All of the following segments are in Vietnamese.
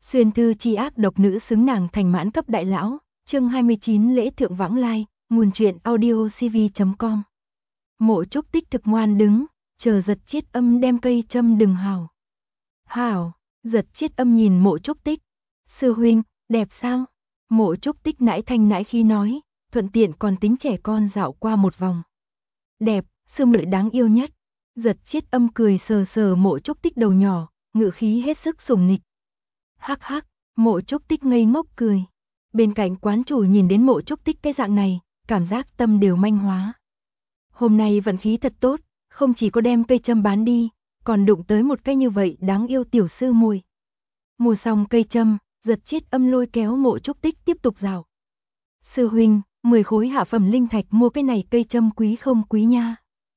Xuyên thư chi ác độc nữ xứng nàng thành mãn cấp đại lão, chương 29 lễ thượng vãng lai, nguồn truyện audio cv.com. Mộ Trúc Tích thực ngoan đứng, chờ Giật Chiết Âm đem cây châm đừng hào. Hảo, Giật Chiết Âm nhìn Mộ Trúc Tích. Sư huynh, đẹp sao? Mộ Trúc Tích nãi thanh nãi khí nói, thuận tiện còn tính trẻ con dạo qua một vòng. Đẹp, sư muội đáng yêu nhất. Giật Chiết Âm cười sờ sờ Mộ Trúc Tích đầu nhỏ, ngữ khí hết sức sủng nịch. Hắc hắc, Mộ Trúc Tích ngây ngốc cười. Bên cạnh quán chủ nhìn đến Mộ Trúc Tích cái dạng này, cảm giác tâm đều manh hóa. Hôm nay vận khí thật tốt, không chỉ có đem cây châm bán đi, còn đụng tới một cái như vậy đáng yêu tiểu sư muội. Mua xong cây châm, Giật Chiết Âm lôi kéo Mộ Trúc Tích tiếp tục dạo. Sư huynh, 10 khối hạ phẩm linh thạch mua cái này cây châm quý không quý nha?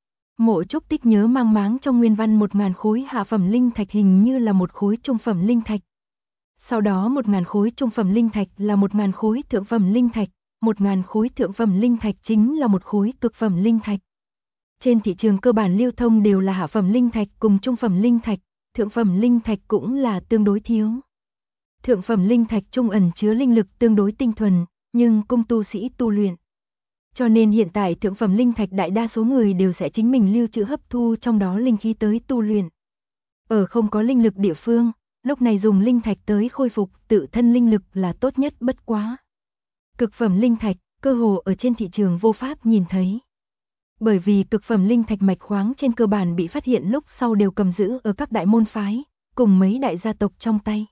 Mộ Trúc Tích nhớ mang máng trong nguyên văn 1000 khối hạ phẩm linh thạch hình như là một khối trung phẩm linh thạch. Sau đó 1000 khối trung phẩm linh thạch là 1000 khối thượng phẩm linh thạch, 1000 khối thượng phẩm linh thạch chính là một khối cực phẩm linh thạch. Trên thị trường cơ bản lưu thông đều là hạ phẩm linh thạch cùng trung phẩm linh thạch, thượng phẩm linh thạch cũng là tương đối thiếu. Thượng phẩm linh thạch trung ẩn chứa linh lực tương đối tinh thuần, nhưng cung tu sĩ tu luyện. Cho nên hiện tại thượng phẩm linh thạch đại đa số người đều sẽ chính mình lưu trữ hấp thu trong đó linh khí tới tu luyện. Ở không có linh lực địa phương, lúc này dùng linh thạch tới khôi phục tự thân linh lực là tốt nhất bất quá. Cực phẩm linh thạch, cơ hồ ở trên thị trường vô pháp nhìn thấy. Bởi vì cực phẩm linh thạch mạch khoáng trên cơ bản bị phát hiện lúc sau đều cầm giữ ở các đại môn phái, cùng mấy đại gia tộc trong tay.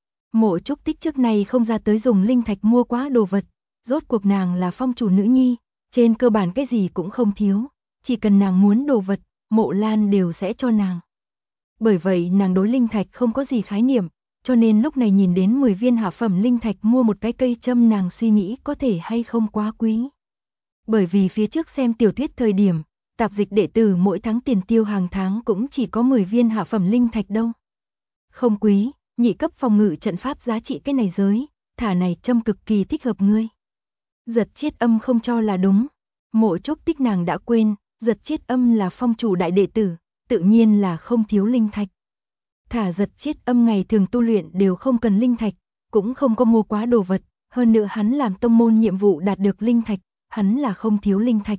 Mộ Trúc Tích trước này không ra tới dùng linh thạch mua quá đồ vật, rốt cuộc nàng là phong chủ nữ nhi, trên cơ bản cái gì cũng không thiếu, chỉ cần nàng muốn đồ vật, Mộ Lan đều sẽ cho nàng. Bởi vậy nàng đối linh thạch không có gì khái niệm, cho nên lúc này nhìn đến 10 viên hạ phẩm linh thạch mua một cái cây châm nàng suy nghĩ có thể hay không quá quý. Bởi vì phía trước xem tiểu thuyết thời điểm, tạp dịch đệ tử mỗi tháng tiền tiêu hàng tháng cũng chỉ có 10 viên hạ phẩm linh thạch đâu. Không quý, nhị cấp phòng ngự trận pháp giá trị cái này giới, thả này châm cực kỳ thích hợp ngươi. Giật Chiết Âm không cho là đúng. Mộ Trúc Tích nàng đã quên, Giật Chiết Âm là phong chủ đại đệ tử, tự nhiên là không thiếu linh thạch. Thả Giật Chiết Âm ngày thường tu luyện đều không cần linh thạch, cũng không có mua quá đồ vật, hơn nữa hắn làm tông môn nhiệm vụ đạt được linh thạch, hắn là không thiếu linh thạch.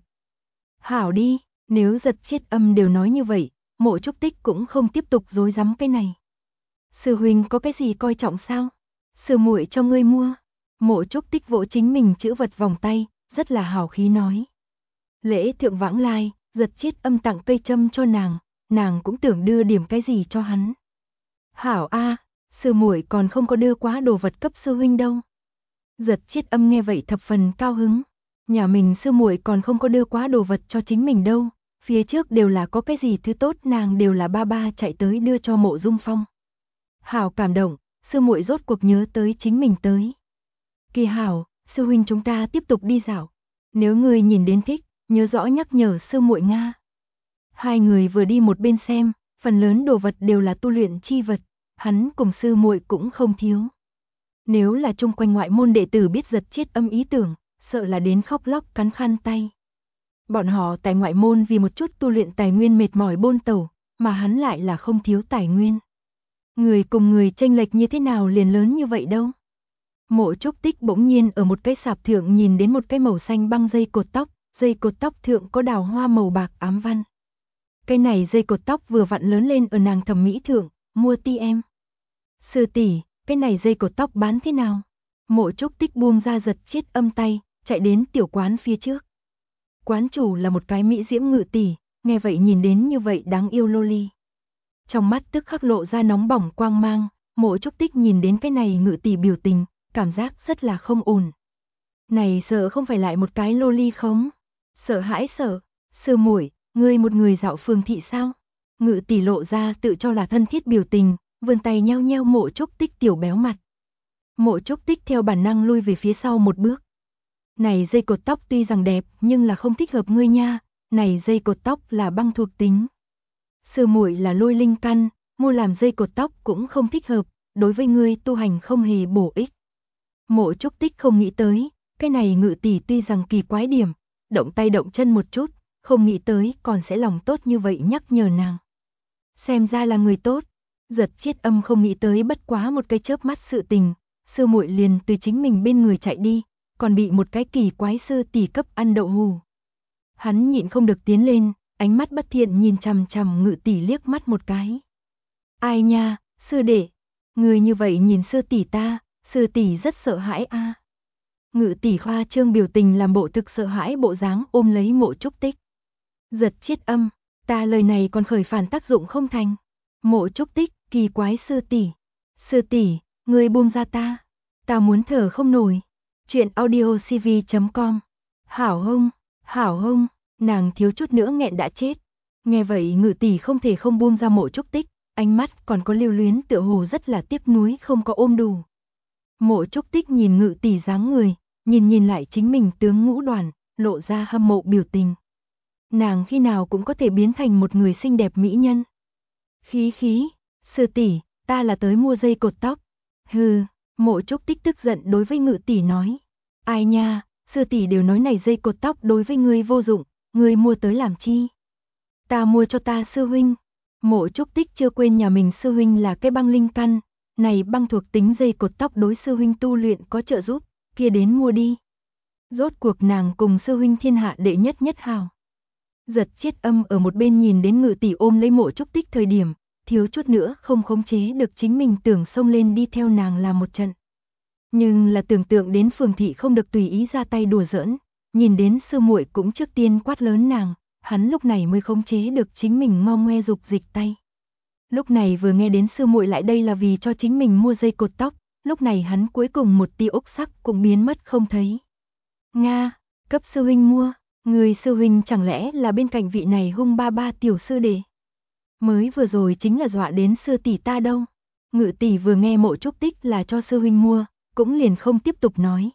Hảo đi, nếu Giật Chiết Âm đều nói như vậy, Mộ Trúc Tích cũng không tiếp tục dối rắm cái này. Sư huynh có cái gì coi trọng sao? Sư muội cho ngươi mua. Mộ Trúc Tích vỗ chính mình chữ vật vòng tay, rất là hào khí nói. Lễ thượng vãng lai, Giật Chiết Âm tặng cây châm cho nàng cũng tưởng đưa điểm cái gì cho hắn. Hảo a, sư muội còn không có đưa quá đồ vật cấp sư huynh đâu. Giật Chiết Âm nghe vậy thập phần cao hứng. Nhà mình sư muội còn không có đưa quá đồ vật cho chính mình đâu, phía trước đều là có cái gì thứ tốt nàng đều là ba ba chạy tới đưa cho Mộ Dung Phong. Hảo cảm động, sư muội rốt cuộc nhớ tới chính mình tới. Kỳ hảo, sư huynh chúng ta tiếp tục đi dạo. Nếu người nhìn đến thích, nhớ rõ nhắc nhở sư muội nga. Hai người vừa đi một bên xem, phần lớn đồ vật đều là tu luyện chi vật, hắn cùng sư muội cũng không thiếu. Nếu là chung quanh ngoại môn đệ tử biết Giật Chiết Âm ý tưởng, sợ là đến khóc lóc cắn khăn tay. Bọn họ tại ngoại môn vì một chút tu luyện tài nguyên mệt mỏi bôn tẩu, mà hắn lại là không thiếu tài nguyên. Người cùng người chênh lệch như thế nào liền lớn như vậy đâu. Mộ Trúc Tích bỗng nhiên ở một cái sạp thượng nhìn đến một cái màu xanh băng dây cột tóc thượng có đào hoa màu bạc ám văn. Cái này dây cột tóc vừa vặn lớn lên ở nàng thẩm mỹ thượng, mua ti em. Sư tỷ, cái này dây cột tóc bán thế nào? Mộ Trúc Tích buông ra Giật Chiết Âm tay, chạy đến tiểu quán phía trước. Quán chủ là một cái mỹ diễm ngự tỷ, nghe vậy nhìn đến như vậy đáng yêu loli. Trong mắt tức khắc lộ ra nóng bỏng quang mang, Mộ Trúc Tích nhìn đến cái này ngự tỷ biểu tình, cảm giác rất là không ổn. Này sợ không phải lại một cái loli không? Sợ hãi sợ, sư muội, ngươi một người dạo phường thị sao? Ngự tỷ lộ ra tự cho là thân thiết biểu tình, vươn tay nheo nheo Mộ Trúc Tích tiểu béo mặt. Mộ Trúc Tích theo bản năng lui về phía sau một bước. Này dây cột tóc tuy rằng đẹp nhưng là không thích hợp ngươi nha, này dây cột tóc là băng thuộc tính. Sư muội là lôi linh căn, mua làm dây cột tóc cũng không thích hợp, đối với ngươi tu hành không hề bổ ích. Mộ Trúc Tích không nghĩ tới, cái này ngự tỷ tuy rằng kỳ quái điểm, động tay động chân một chút, không nghĩ tới còn sẽ lòng tốt như vậy nhắc nhở nàng. Xem ra là người tốt, Giật Chiết Âm không nghĩ tới bất quá một cái chớp mắt sự tình, sư muội liền từ chính mình bên người chạy đi, còn bị một cái kỳ quái sư tỷ cấp ăn đậu hù. Hắn nhịn không được tiến lên, ánh mắt bất thiện nhìn chằm chằm Ngự tỷ liếc mắt một cái. Ai nha, sư đệ, người như vậy nhìn sư tỷ ta, sư tỷ rất sợ hãi a. Ngự tỷ khoa trương biểu tình làm bộ thực sợ hãi bộ dáng ôm lấy Mộ Trúc Tích. Giật Chiết Âm, ta lời này còn khởi phản tác dụng không thành. Mộ Trúc Tích, kỳ quái sư tỷ, người buông ra ta muốn thở không nổi. Chuyện audio cv.com. Hảo hông, nàng thiếu chút nữa nghẹn đã chết. Nghe vậy Ngự tỷ không thể không buông ra Mộ Trúc Tích, ánh mắt còn có lưu luyến tựa hồ rất là tiếc nuối không có ôm đủ. Mộ Trúc Tích nhìn Ngự tỷ dáng người, nhìn lại chính mình tướng ngũ đoàn, lộ ra hâm mộ biểu tình. Nàng khi nào cũng có thể biến thành một người xinh đẹp mỹ nhân. Khí, sư tỷ, ta là tới mua dây cột tóc. Hừ, Mộ Trúc Tích tức giận đối với Ngự tỷ nói. Ai nha, sư tỷ đều nói này dây cột tóc đối với ngươi vô dụng, ngươi mua tới làm chi? Ta mua cho ta sư huynh. Mộ Trúc Tích chưa quên nhà mình sư huynh là cái băng linh căn, này băng thuộc tính dây cột tóc đối sư huynh tu luyện có trợ giúp, kia đến mua đi. Rốt cuộc nàng cùng sư huynh thiên hạ đệ nhất hào. Giật Chiết Âm ở một bên nhìn đến Ngự tỷ ôm lấy Mộ Trúc Tích thời điểm, thiếu chút nữa không khống chế được chính mình tưởng xông lên đi theo nàng làm một trận. Nhưng là tưởng tượng đến Phường thị không được tùy ý ra tay đùa giỡn, nhìn đến sư muội cũng trước tiên quát lớn nàng, hắn lúc này mới khống chế được chính mình ngo ngoe dục dịch tay. Lúc này vừa nghe đến sư muội lại đây là vì cho chính mình mua dây cột tóc, lúc này hắn cuối cùng một tia ốc sắc cũng biến mất không thấy. Nga, cấp sư huynh mua, người sư huynh chẳng lẽ là bên cạnh vị này hung ba ba tiểu sư đệ? Mới vừa rồi chính là dọa đến sư tỷ ta đâu. Ngự tỷ vừa nghe Mộ Trúc Tích là cho sư huynh mua, cũng liền không tiếp tục nói.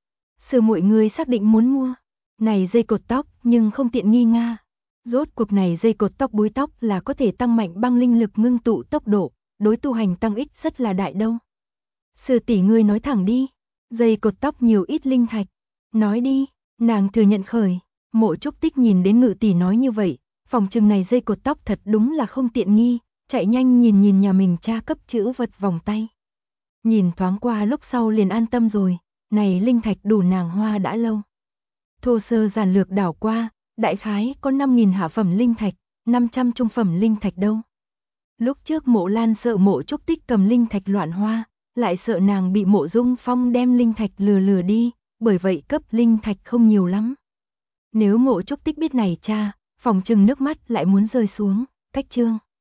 Sư muội ngươi xác định muốn mua, này dây cột tóc nhưng không tiện nghi nga. Rốt cuộc này dây cột tóc búi tóc là có thể tăng mạnh băng linh lực ngưng tụ tốc độ, đối tu hành tăng ích rất là đại đâu. Sư tỷ ngươi nói thẳng đi, dây cột tóc nhiều ít linh thạch, nói đi, nàng thừa nhận khởi. Mộ Trúc Tích nhìn đến Ngự tỷ nói như vậy, phòng trừng này dây cột tóc thật đúng là không tiện nghi, chạy nhanh nhìn nhà mình cha cấp chữ vật vòng tay. Nhìn thoáng qua lúc sau liền an tâm rồi, này linh thạch đủ nàng hoa đã lâu. Thô sơ giản lược đảo qua, đại khái có 5.000 hạ phẩm linh thạch, 500 trung phẩm linh thạch đâu. Lúc trước Mộ Lan sợ Mộ Trúc Tích cầm linh thạch loạn hoa, lại sợ nàng bị Mộ Dung Phong đem linh thạch lừa đi, bởi vậy cấp linh thạch không nhiều lắm. Nếu Mộ Trúc Tích biết này cha, phòng trừng nước mắt lại muốn rơi xuống, cách chương.